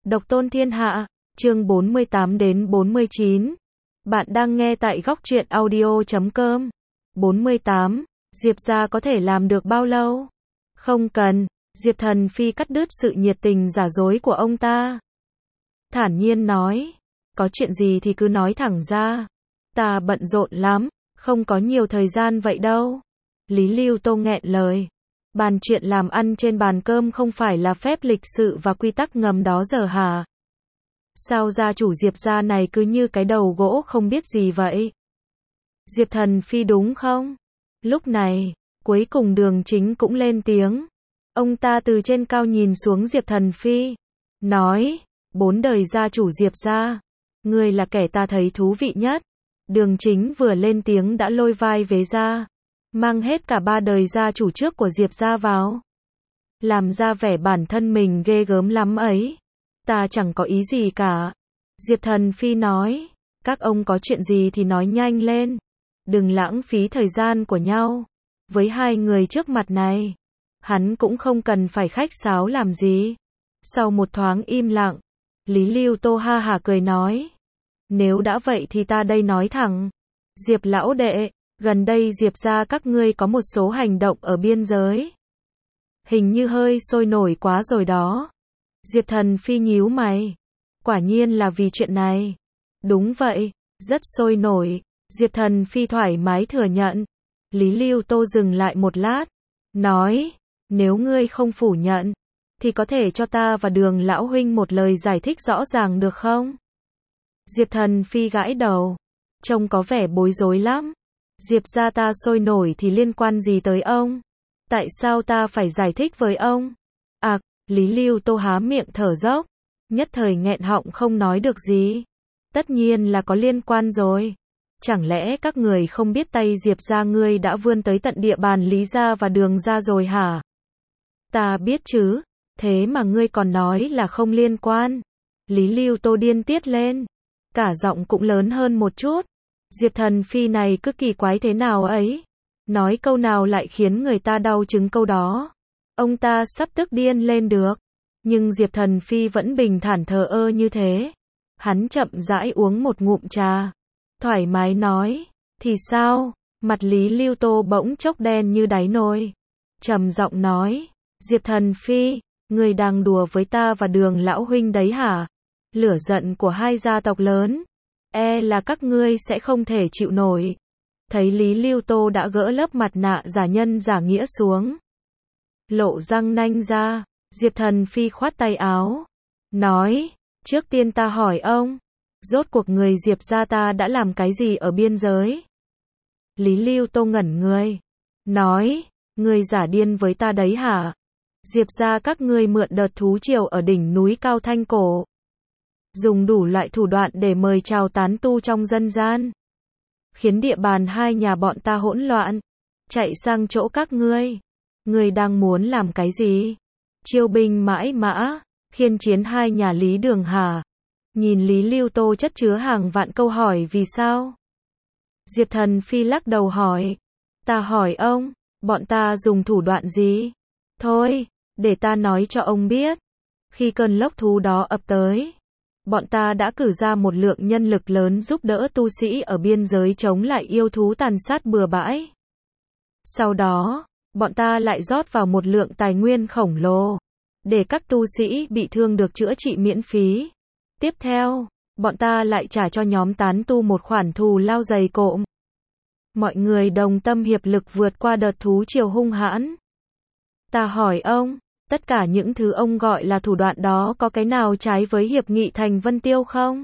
Độc tôn thiên hạ, chương 48 đến 49. Bạn đang nghe tại góc truyện audio.com. 48. Diệp gia có thể làm được bao lâu? Không cần. Diệp Thần Phi cắt đứt sự nhiệt tình giả dối của ông ta. Thản nhiên nói. Có chuyện gì thì cứ nói thẳng ra. Ta bận rộn lắm, không có nhiều thời gian vậy đâu. Lý Lưu Tô nghẹn lời. Bàn chuyện làm ăn trên bàn cơm không phải là phép lịch sự và quy tắc ngầm đó giờ hả? Sao gia chủ Diệp gia này cứ như cái đầu gỗ không biết gì vậy? Diệp Thần Phi đúng không? Lúc này, cuối cùng Đường Chính cũng lên tiếng. Ông ta từ trên cao nhìn xuống Diệp Thần Phi. Nói, 4 đời gia chủ Diệp gia. Ngươi là kẻ ta thấy thú vị nhất. Đường Chính vừa lên tiếng đã lôi vai vế ra. Mang hết cả 3 đời gia chủ trước của Diệp gia vào. Làm ra vẻ bản thân mình ghê gớm lắm ấy. Ta chẳng có ý gì cả. Diệp Thần Phi nói. Các ông có chuyện gì thì nói nhanh lên. Đừng lãng phí thời gian của nhau. Với hai người trước mặt này, hắn cũng không cần phải khách sáo làm gì. Sau một thoáng im lặng, Lý Lưu Tô ha hả cười nói. Nếu đã vậy thì ta đây nói thẳng. Diệp lão đệ, gần đây Diệp gia các ngươi có một số hành động ở biên giới. Hình như hơi sôi nổi quá rồi đó. Diệp Thần Phi nhíu mày. Quả nhiên là vì chuyện này. Đúng vậy, rất sôi nổi. Diệp Thần Phi thoải mái thừa nhận. Lý Lưu Tô dừng lại một lát. Nói, nếu ngươi không phủ nhận, thì có thể cho ta và Đường lão huynh một lời giải thích rõ ràng được không? Diệp Thần Phi gãi đầu. Trông có vẻ bối rối lắm. Diệp gia ta sôi nổi thì liên quan gì tới ông? Tại sao ta phải giải thích với ông? À, Lý Lưu Tô há miệng thở dốc. Nhất thời nghẹn họng không nói được gì. Tất nhiên là có liên quan rồi. Chẳng lẽ các người không biết tay Diệp gia ngươi đã vươn tới tận địa bàn Lý gia và Đường gia rồi hả? Ta biết chứ. Thế mà ngươi còn nói là không liên quan. Lý Lưu Tô điên tiết lên. Cả giọng cũng lớn hơn một chút. Diệp Thần Phi này cứ kỳ quái thế nào ấy. Nói câu nào lại khiến người ta đau chứng câu đó. Ông ta sắp tức điên lên được. Nhưng Diệp Thần Phi vẫn bình thản thờ ơ như thế. Hắn chậm rãi uống một ngụm trà. Thoải mái nói. Thì sao? Mặt Lý Lưu Tô bỗng chốc đen như đáy nồi. Trầm giọng nói. Diệp Thần Phi, người đang đùa với ta và Đường lão huynh đấy hả? Lửa giận của hai gia tộc lớn. Là các ngươi sẽ không thể chịu nổi. Thấy Lý Lưu Tô đã gỡ lớp mặt nạ giả nhân giả nghĩa xuống. Lộ răng nanh ra. Diệp Thần Phi khoát tay áo. Nói, trước tiên ta hỏi ông. Rốt cuộc người Diệp gia ta đã làm cái gì ở biên giới? Lý Lưu Tô ngẩn người. Nói, ngươi giả điên với ta đấy hả? Diệp gia các ngươi mượn đợt thú triều ở đỉnh núi Cao Thanh Cổ. Dùng đủ loại thủ đoạn để mời chào tán tu trong dân gian. Khiến địa bàn hai nhà bọn ta hỗn loạn. Chạy sang chỗ các ngươi. Ngươi đang muốn làm cái gì? Chiêu binh mãi mã, khiên chiến hai nhà Lý Đường hả? Nhìn Lý Lưu Tô chất chứa hàng vạn câu hỏi vì sao? Diệp Thần Phi lắc đầu hỏi. Ta hỏi ông, bọn ta dùng thủ đoạn gì? Thôi, để ta nói cho ông biết. Khi cơn lốc thú đó ập tới, bọn ta đã cử ra một lượng nhân lực lớn giúp đỡ tu sĩ ở biên giới chống lại yêu thú tàn sát bừa bãi. Sau đó, bọn ta lại rót vào một lượng tài nguyên khổng lồ, để các tu sĩ bị thương được chữa trị miễn phí. Tiếp theo, bọn ta lại trả cho nhóm tán tu một khoản thù lao dày cộm. Mọi người đồng tâm hiệp lực vượt qua đợt thú triều hung hãn. Ta hỏi ông, tất cả những thứ ông gọi là thủ đoạn đó có cái nào trái với hiệp nghị Thành Vân Tiêu không?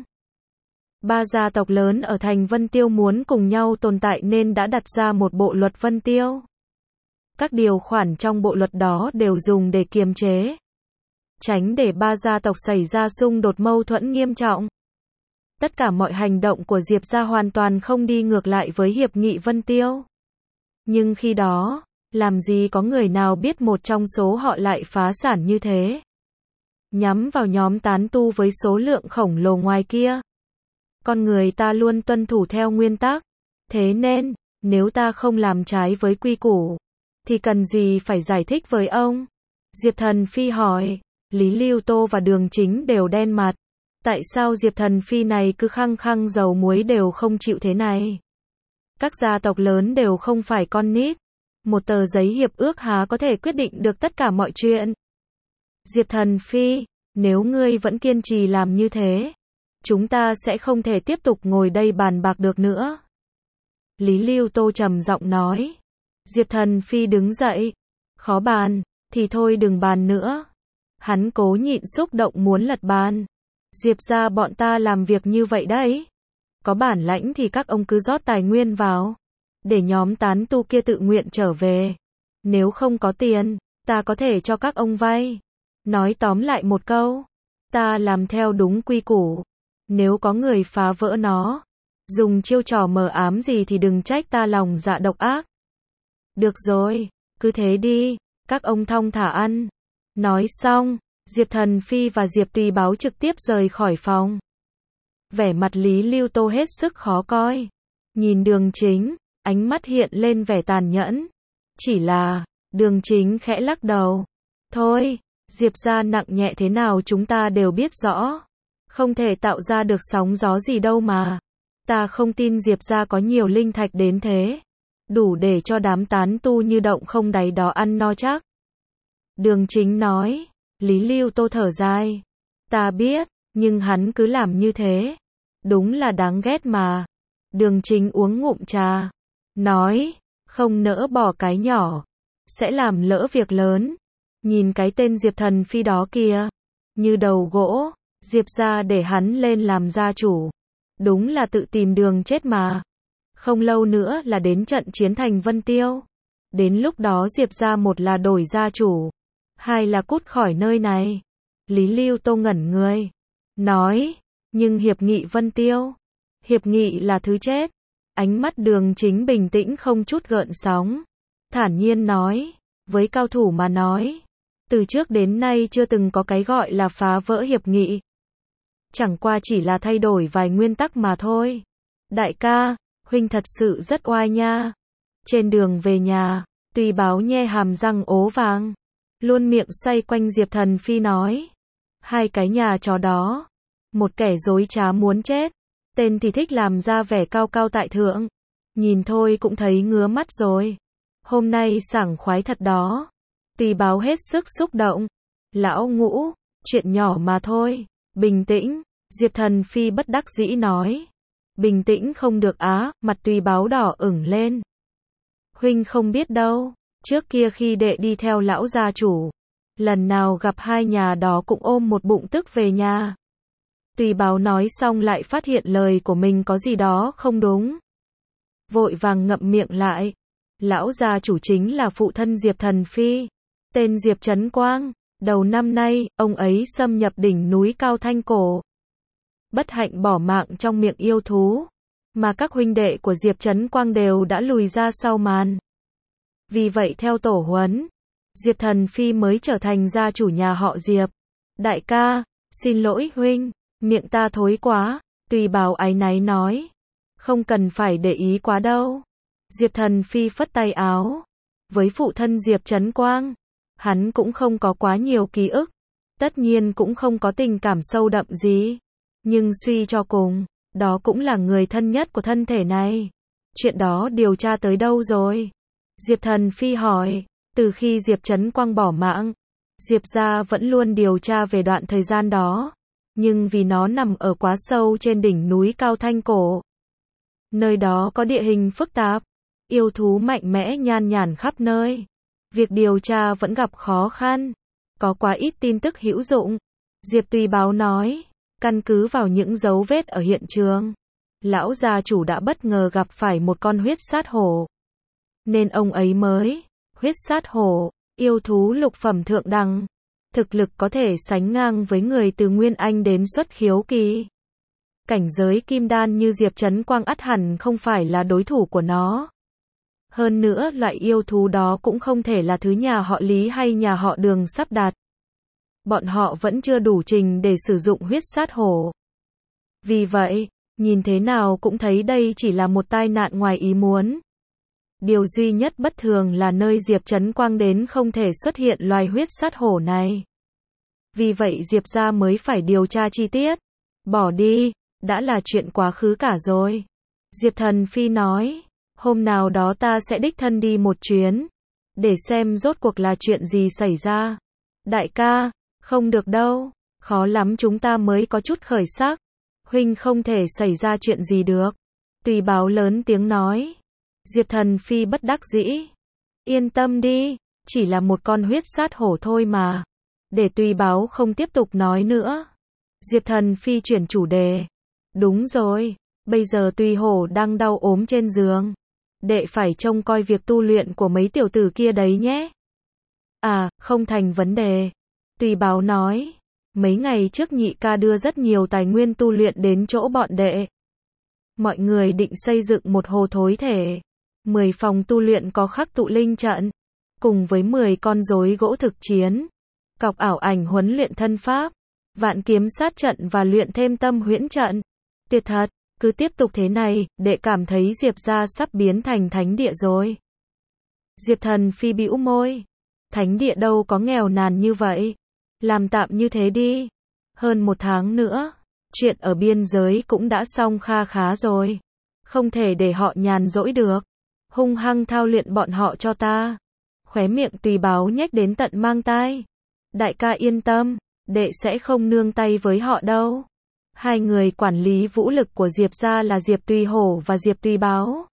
3 gia tộc lớn ở Thành Vân Tiêu muốn cùng nhau tồn tại nên đã đặt ra một bộ luật Vân Tiêu. Các điều khoản trong bộ luật đó đều dùng để kiềm chế, tránh để 3 gia tộc xảy ra xung đột mâu thuẫn nghiêm trọng. Tất cả mọi hành động của Diệp gia hoàn toàn không đi ngược lại với hiệp nghị Vân Tiêu. Nhưng khi đó, làm gì có người nào biết một trong số họ lại phá sản như thế. Nhắm vào nhóm tán tu với số lượng khổng lồ ngoài kia. Con người ta luôn tuân thủ theo nguyên tắc. Thế nên, nếu ta không làm trái với quy củ, thì cần gì phải giải thích với ông? Diệp Thần Phi hỏi. Lý Lưu Tô và Đường Chính đều đen mặt. Tại sao Diệp Thần Phi này cứ khăng khăng dầu muối đều không chịu thế này? Các gia tộc lớn đều không phải con nít. Một tờ giấy hiệp ước há có thể quyết định được tất cả mọi chuyện. Diệp Thần Phi, nếu ngươi vẫn kiên trì làm như thế, chúng ta sẽ không thể tiếp tục ngồi đây bàn bạc được nữa. Lý Lưu Tô trầm giọng nói. Diệp Thần Phi đứng dậy. Khó bàn, thì thôi đừng bàn nữa. Hắn cố nhịn xúc động muốn lật bàn. Diệp gia bọn ta làm việc như vậy đấy. Có bản lãnh thì các ông cứ rót tài nguyên vào. Để nhóm tán tu kia tự nguyện trở về. Nếu không có tiền, ta có thể cho các ông vay. Nói tóm lại một câu. Ta làm theo đúng quy củ. Nếu có người phá vỡ nó, dùng chiêu trò mờ ám gì thì đừng trách ta lòng dạ độc ác. Được rồi, cứ thế đi, các ông thong thả ăn. Nói xong, Diệp Thần Phi và Diệp Tùy Báo trực tiếp rời khỏi phòng. Vẻ mặt Lý Lưu Tô hết sức khó coi. Nhìn Đường Chính, ánh mắt hiện lên vẻ tàn nhẫn. Chỉ là, Đường Chính khẽ lắc đầu. Thôi, Diệp gia nặng nhẹ thế nào chúng ta đều biết rõ. Không thể tạo ra được sóng gió gì đâu mà. Ta không tin Diệp gia có nhiều linh thạch đến thế. Đủ để cho đám tán tu như động không đáy đó ăn no chắc. Đường Chính nói. Lý Lưu Tô thở dài. Ta biết, nhưng hắn cứ làm như thế. Đúng là đáng ghét mà. Đường Chính uống ngụm trà. Nói, không nỡ bỏ cái nhỏ. Sẽ làm lỡ việc lớn. Nhìn cái tên Diệp Thần Phi đó kìa. Như đầu gỗ. Diệp gia để hắn lên làm gia chủ. Đúng là tự tìm đường chết mà. Không lâu nữa là đến trận chiến thành Vân Tiêu. Đến lúc đó Diệp gia một là đổi gia chủ. Hai là cút khỏi nơi này. Lý Lưu Tô ngẩn người. Nói, nhưng hiệp nghị Vân Tiêu. Hiệp nghị là thứ chết. Ánh mắt Đường Chính bình tĩnh không chút gợn sóng. Thản nhiên nói, với cao thủ mà nói. Từ trước đến nay chưa từng có cái gọi là phá vỡ hiệp nghị. Chẳng qua chỉ là thay đổi vài nguyên tắc mà thôi. Đại ca, huynh thật sự rất oai nha. Trên đường về nhà, Tùy Báo nhe hàm răng ố vàng. Luôn miệng xoay quanh Diệp Thần Phi nói. Hai cái nhà chó đó. Một kẻ dối trá muốn chết. Tên thì thích làm ra vẻ cao cao tại thượng. Nhìn thôi cũng thấy ngứa mắt rồi. Hôm nay sảng khoái thật đó. Tùy Báo hết sức xúc động. Lão Ngũ, chuyện nhỏ mà thôi. Bình tĩnh, Diệp Thần Phi bất đắc dĩ nói. Bình tĩnh không được á, mặt Tùy Báo đỏ ửng lên. Huynh không biết đâu, trước kia khi đệ đi theo lão gia chủ, lần nào gặp hai nhà đó cũng ôm một bụng tức về nhà. Tùy Báo nói xong lại phát hiện lời của mình có gì đó không đúng. Vội vàng ngậm miệng lại. Lão gia chủ chính là phụ thân Diệp Thần Phi, tên Diệp Trấn Quang. Đầu năm nay, ông ấy xâm nhập đỉnh núi Cao Thanh Cổ. Bất hạnh bỏ mạng trong miệng yêu thú. Mà các huynh đệ của Diệp Trấn Quang đều đã lùi ra sau màn. Vì vậy theo tổ huấn, Diệp Thần Phi mới trở thành gia chủ nhà họ Diệp. Đại ca, xin lỗi huynh, miệng ta thối quá. Tùy Báo áy náy nói. Không cần phải để ý quá đâu. Diệp Thần Phi phất tay áo. Với phụ thân Diệp Trấn Quang, hắn cũng không có quá nhiều ký ức. Tất nhiên cũng không có tình cảm sâu đậm gì. Nhưng suy cho cùng, đó cũng là người thân nhất của thân thể này. Chuyện đó điều tra tới đâu rồi? Diệp Thần Phi hỏi. Từ khi Diệp Trấn Quang bỏ mạng, Diệp gia vẫn luôn điều tra về đoạn thời gian đó. Nhưng vì nó nằm ở quá sâu trên đỉnh núi Cao Thanh Cổ. Nơi đó có địa hình phức tạp, yêu thú mạnh mẽ nhan nhản khắp nơi. Việc điều tra vẫn gặp khó khăn. Có quá ít tin tức hữu dụng. Diệp Tùy Báo nói. Căn cứ vào những dấu vết ở hiện trường, lão gia chủ đã bất ngờ gặp phải một con huyết sát hổ. Nên ông ấy mới. Huyết sát hổ, yêu thú lục phẩm thượng đẳng. Thực lực có thể sánh ngang với người từ Nguyên Anh đến xuất khiếu kỳ. Cảnh giới kim đan như Diệp Trấn Quang ắt hẳn không phải là đối thủ của nó. Hơn nữa loại yêu thú đó cũng không thể là thứ nhà họ Lý hay nhà họ Đường sắp đặt. Bọn họ vẫn chưa đủ trình để sử dụng huyết sát hổ. Vì vậy, nhìn thế nào cũng thấy đây chỉ là một tai nạn ngoài ý muốn. Điều duy nhất bất thường là nơi Diệp Trấn Quang đến không thể xuất hiện loài huyết sát hổ này. Vì vậy Diệp gia mới phải điều tra chi tiết. Bỏ đi, đã là chuyện quá khứ cả rồi. Diệp Thần Phi nói, hôm nào đó ta sẽ đích thân đi một chuyến, để xem rốt cuộc là chuyện gì xảy ra. Đại ca, không được đâu, khó lắm chúng ta mới có chút khởi sắc. Huynh không thể xảy ra chuyện gì được. Tùy Báo lớn tiếng nói. Diệp Thần Phi bất đắc dĩ. Yên tâm đi, chỉ là một con huyết sát hổ thôi mà. Để Tùy Báo không tiếp tục nói nữa. Diệp Thần Phi chuyển chủ đề. Đúng rồi, bây giờ Tùy Hổ đang đau ốm trên giường. Đệ phải trông coi việc tu luyện của mấy tiểu tử kia đấy nhé. À, không thành vấn đề. Tùy Báo nói. Mấy ngày trước nhị ca đưa rất nhiều tài nguyên tu luyện đến chỗ bọn đệ. Mọi người định xây dựng một hồ thối thể. 10 phòng tu luyện có khắc tụ linh trận. Cùng với 10 con rối gỗ thực chiến. Cọc ảo ảnh huấn luyện thân pháp. Vạn kiếm sát trận và luyện thêm tâm huyễn trận. Tuyệt thật, cứ tiếp tục thế này, đệ cảm thấy Diệp gia sắp biến thành thánh địa rồi. Diệp Thần Phi bĩu môi. Thánh địa đâu có nghèo nàn như vậy. Làm tạm như thế đi. Hơn 1 tháng nữa, chuyện ở biên giới cũng đã xong kha khá rồi. Không thể để họ nhàn rỗi được. Hung hăng thao luyện bọn họ cho ta. Khóe miệng Tùy Báo nhếch đến tận mang tai. Đại ca yên tâm, đệ sẽ không nương tay với họ đâu. Hai người quản lý vũ lực của Diệp gia là Diệp Tùy Hổ và Diệp Tùy Báo.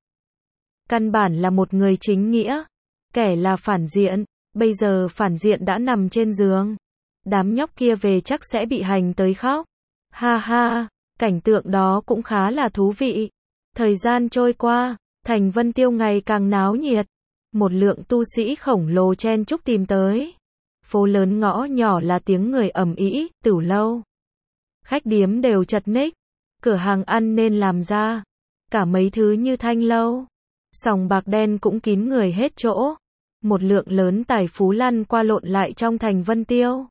Căn bản là một người chính nghĩa. Kẻ là phản diện, bây giờ phản diện đã nằm trên giường. Đám nhóc kia về chắc sẽ bị hành tới khóc. Ha ha, cảnh tượng đó cũng khá là thú vị. Thời gian trôi qua, thành Vân Tiêu ngày càng náo nhiệt. Một lượng tu sĩ khổng lồ chen chúc tìm tới. Phố lớn ngõ nhỏ là tiếng người ầm ĩ, tửu lâu. Khách điếm đều chật ních. Cửa hàng ăn nên làm ra. Cả mấy thứ như thanh lâu. Sòng bạc đen cũng kín người hết chỗ. Một lượng lớn tài phú lăn qua lộn lại trong thành Vân Tiêu.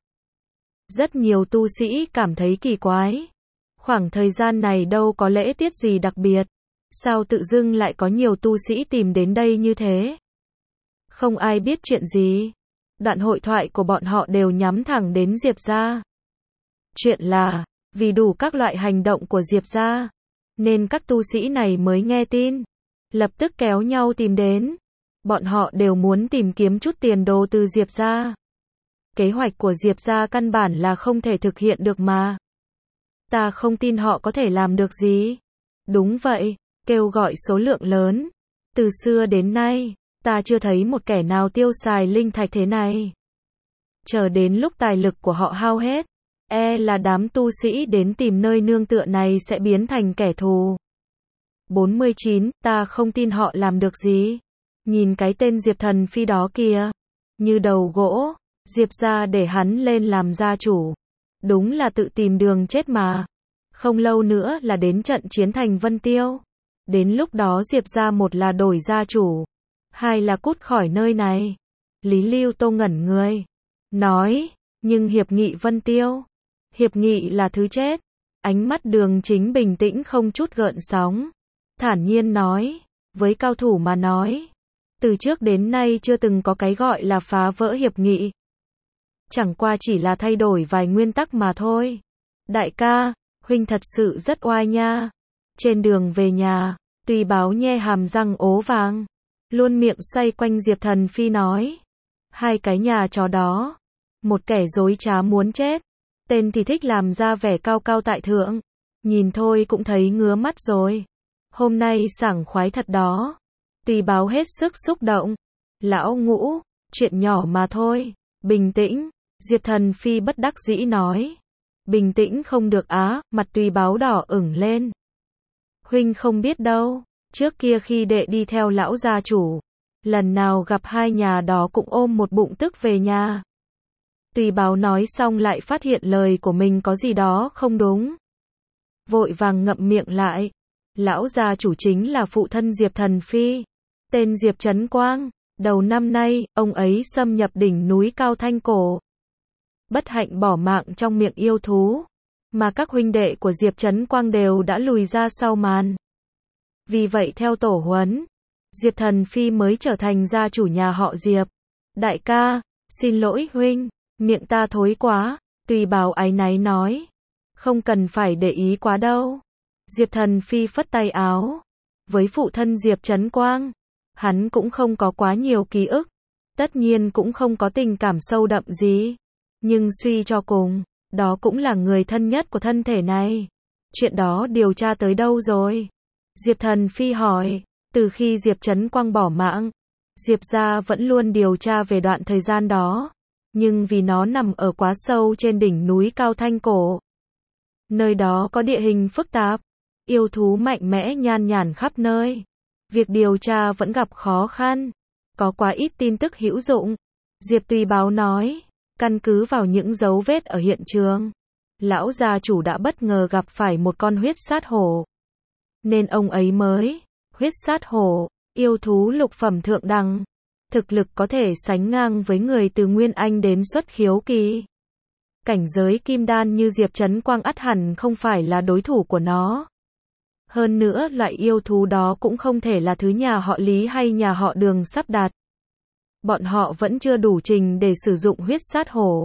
Rất nhiều tu sĩ cảm thấy kỳ quái. Khoảng thời gian này đâu có lễ tiết gì đặc biệt. Sao tự dưng lại có nhiều tu sĩ tìm đến đây như thế? Không ai biết chuyện gì. Đoạn hội thoại của bọn họ đều nhắm thẳng đến Diệp gia. Chuyện là, vì đủ các loại hành động của Diệp gia, nên các tu sĩ này mới nghe tin. Lập tức kéo nhau tìm đến. Bọn họ đều muốn tìm kiếm chút tiền đồ từ Diệp gia. Kế hoạch của Diệp gia căn bản là không thể thực hiện được mà. Ta không tin họ có thể làm được gì. Đúng vậy, kêu gọi số lượng lớn. Từ xưa đến nay, ta chưa thấy một kẻ nào tiêu xài linh thạch thế này. Chờ đến lúc tài lực của họ hao hết, là đám tu sĩ đến tìm nơi nương tựa này sẽ biến thành kẻ thù. 49, ta không tin họ làm được gì. Nhìn cái tên Diệp Thần Phi đó kìa. Như đầu gỗ, Diệp gia để hắn lên làm gia chủ. Đúng là tự tìm đường chết mà. Không lâu nữa là đến trận chiến thành Vân Tiêu. Đến lúc đó Diệp gia một là đổi gia chủ, hai là cút khỏi nơi này. Lý Lưu Tô ngẩn người. Nói, nhưng hiệp nghị Vân Tiêu. Hiệp nghị là thứ chết. Ánh mắt Đường Chính bình tĩnh không chút gợn sóng. Thản nhiên nói, với cao thủ mà nói. Từ trước đến nay chưa từng có cái gọi là phá vỡ hiệp nghị. Chẳng qua chỉ là thay đổi vài nguyên tắc mà thôi. Đại ca, huynh thật sự rất oai nha. Trên đường về nhà, Tùy Báo nhe hàm răng ố vàng. Luôn miệng xoay quanh Diệp Thần Phi nói. Hai cái nhà chó đó. Một kẻ dối trá muốn chết. Tên thì thích làm ra vẻ cao cao tại thượng. Nhìn thôi cũng thấy ngứa mắt rồi. Hôm nay sảng khoái thật đó. Tùy Báo hết sức xúc động. Lão Ngũ, chuyện nhỏ mà thôi. Bình tĩnh. Diệp Thần Phi bất đắc dĩ nói. Bình tĩnh không được á, mặt Tùy Báo đỏ ửng lên. Huynh không biết đâu, trước kia khi đệ đi theo lão gia chủ, lần nào gặp hai nhà đó cũng ôm một bụng tức về nhà. Tùy Báo nói xong lại phát hiện lời của mình có gì đó không đúng. Vội vàng ngậm miệng lại. Lão gia chủ chính là phụ thân Diệp Thần Phi, tên Diệp Trấn Quang. Đầu năm nay, ông ấy xâm nhập đỉnh núi Cao Thanh Cổ. Bất hạnh bỏ mạng trong miệng yêu thú. Mà các huynh đệ của Diệp Trấn Quang đều đã lùi ra sau màn. Vì vậy theo tổ huấn, Diệp Thần Phi mới trở thành gia chủ nhà họ Diệp. Đại ca, xin lỗi huynh, miệng ta thối quá. Tùy Báo áy náy nói. Không cần phải để ý quá đâu. Diệp Thần Phi phất tay áo. Với phụ thân Diệp Trấn Quang, hắn cũng không có quá nhiều ký ức. Tất nhiên cũng không có tình cảm sâu đậm gì. Nhưng suy cho cùng, đó cũng là người thân nhất của thân thể này. Chuyện đó điều tra tới đâu rồi? Diệp Thần Phi hỏi. Từ khi Diệp Trấn Quang bỏ mạng, Diệp gia vẫn luôn điều tra về đoạn thời gian đó. Nhưng vì nó nằm ở quá sâu trên đỉnh núi cao Thanh Cổ. Nơi đó có địa hình phức tạp, yêu thú mạnh mẽ nhan nhản khắp nơi. Việc điều tra vẫn gặp khó khăn, có quá ít tin tức hữu dụng. Diệp Tùy Báo nói, căn cứ vào những dấu vết ở hiện trường, lão gia chủ đã bất ngờ gặp phải một con huyết sát hổ. Nên ông ấy mới, huyết sát hổ, yêu thú lục phẩm thượng đẳng. Thực lực có thể sánh ngang với người từ Nguyên Anh đến xuất khiếu kỳ. Cảnh giới kim đan như Diệp Trấn Quang ắt hẳn không phải là đối thủ của nó. Hơn nữa loại yêu thú đó cũng không thể là thứ nhà họ Lý hay nhà họ Đường sắp đặt. Bọn họ vẫn chưa đủ trình để sử dụng huyết sát hổ.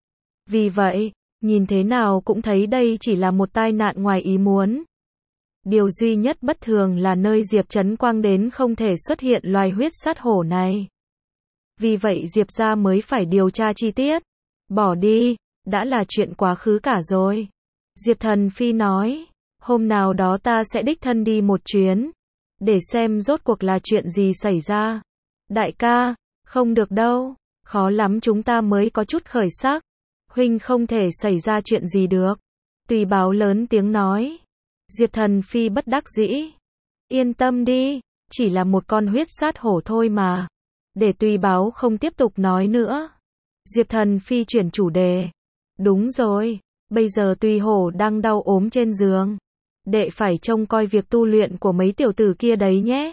Vì vậy, nhìn thế nào cũng thấy đây chỉ là một tai nạn ngoài ý muốn. Điều duy nhất bất thường là nơi Diệp Trấn Quang đến không thể xuất hiện loài huyết sát hổ này. Vì vậy Diệp gia mới phải điều tra chi tiết. Bỏ đi, đã là chuyện quá khứ cả rồi. Diệp Thần Phi nói, hôm nào đó ta sẽ đích thân đi một chuyến, để xem rốt cuộc là chuyện gì xảy ra. Đại ca, không được đâu, khó lắm chúng ta mới có chút khởi sắc. Huynh không thể xảy ra chuyện gì được. Tùy Báo lớn tiếng nói. Diệp Thần Phi bất đắc dĩ. Yên tâm đi, chỉ là một con huyết sát hổ thôi mà. Để Tùy Báo không tiếp tục nói nữa. Diệp Thần Phi chuyển chủ đề. Đúng rồi, bây giờ Tùy Hổ đang đau ốm trên giường. Đệ phải trông coi việc tu luyện của mấy tiểu tử kia đấy nhé.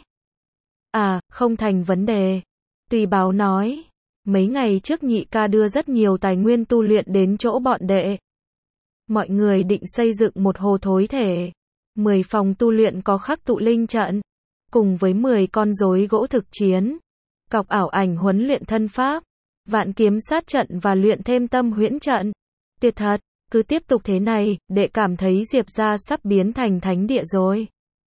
À, không thành vấn đề. Tùy Báo nói. Mấy ngày trước nhị ca đưa rất nhiều tài nguyên tu luyện đến chỗ bọn đệ. Mọi người định xây dựng một hồ thối thể. 10 phòng tu luyện có khắc tụ linh trận. Cùng với 10 con rối gỗ thực chiến. Cọc ảo ảnh huấn luyện thân pháp. Vạn kiếm sát trận và luyện thêm tâm huyễn trận. Tuyệt thật, cứ tiếp tục thế này, đệ cảm thấy Diệp gia sắp biến thành thánh địa rồi.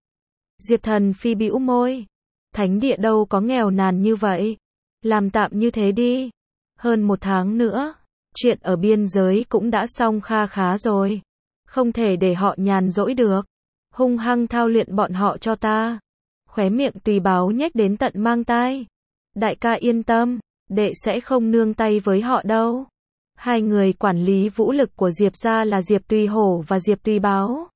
Diệp Thần Phi bĩu môi. Thánh địa đâu có nghèo nàn như vậy. Làm tạm như thế đi. Hơn 1 tháng nữa, chuyện ở biên giới cũng đã xong kha khá rồi. Không thể để họ nhàn rỗi được. Hung hăng thao luyện bọn họ cho ta. Khóe miệng Tùy Báo nhếch đến tận mang tai. Đại ca yên tâm, đệ sẽ không nương tay với họ đâu. Hai người quản lý vũ lực của Diệp gia là Diệp Tùy Hổ và Diệp Tùy Báo.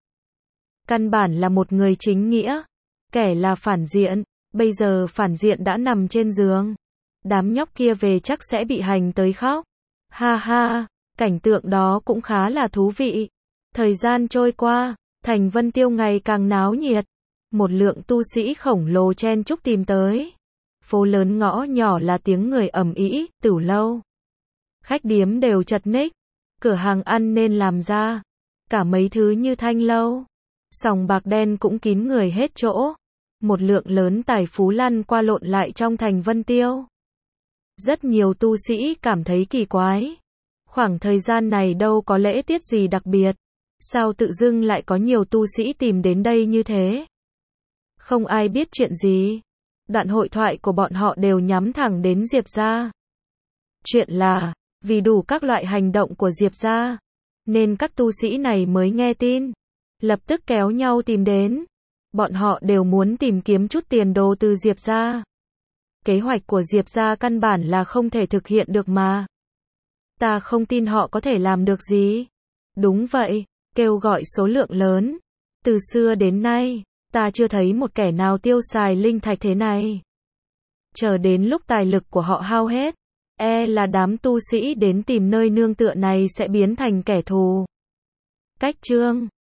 Căn bản là một người chính nghĩa. Kẻ là phản diện, bây giờ phản diện đã nằm trên giường. Đám nhóc kia về chắc sẽ bị hành tới khóc. Ha ha, cảnh tượng đó cũng khá là thú vị. Thời gian trôi qua, thành Vân Tiêu ngày càng náo nhiệt. Một lượng tu sĩ khổng lồ chen chúc tìm tới. Phố lớn ngõ nhỏ là tiếng người ầm ĩ, tửu lâu. Khách điếm đều chật ních. Cửa hàng ăn nên làm ra. Cả mấy thứ như thanh lâu. Sòng bạc đen cũng kín người hết chỗ. Một lượng lớn tài phú lăn qua lộn lại trong thành Vân Tiêu. Rất nhiều tu sĩ cảm thấy kỳ quái. Khoảng thời gian này đâu có lễ tiết gì đặc biệt. Sao tự dưng lại có nhiều tu sĩ tìm đến đây như thế? Không ai biết chuyện gì. Đoạn hội thoại của bọn họ đều nhắm thẳng đến Diệp gia. Chuyện là, vì đủ các loại hành động của Diệp gia, nên các tu sĩ này mới nghe tin. Lập tức kéo nhau tìm đến. Bọn họ đều muốn tìm kiếm chút tiền đồ từ Diệp gia. Kế hoạch của Diệp gia căn bản là không thể thực hiện được mà. Ta không tin họ có thể làm được gì. Đúng vậy, kêu gọi số lượng lớn. Từ xưa đến nay, ta chưa thấy một kẻ nào tiêu xài linh thạch thế này. Chờ đến lúc tài lực của họ hao hết, là đám tu sĩ đến tìm nơi nương tựa này sẽ biến thành kẻ thù. Cách chương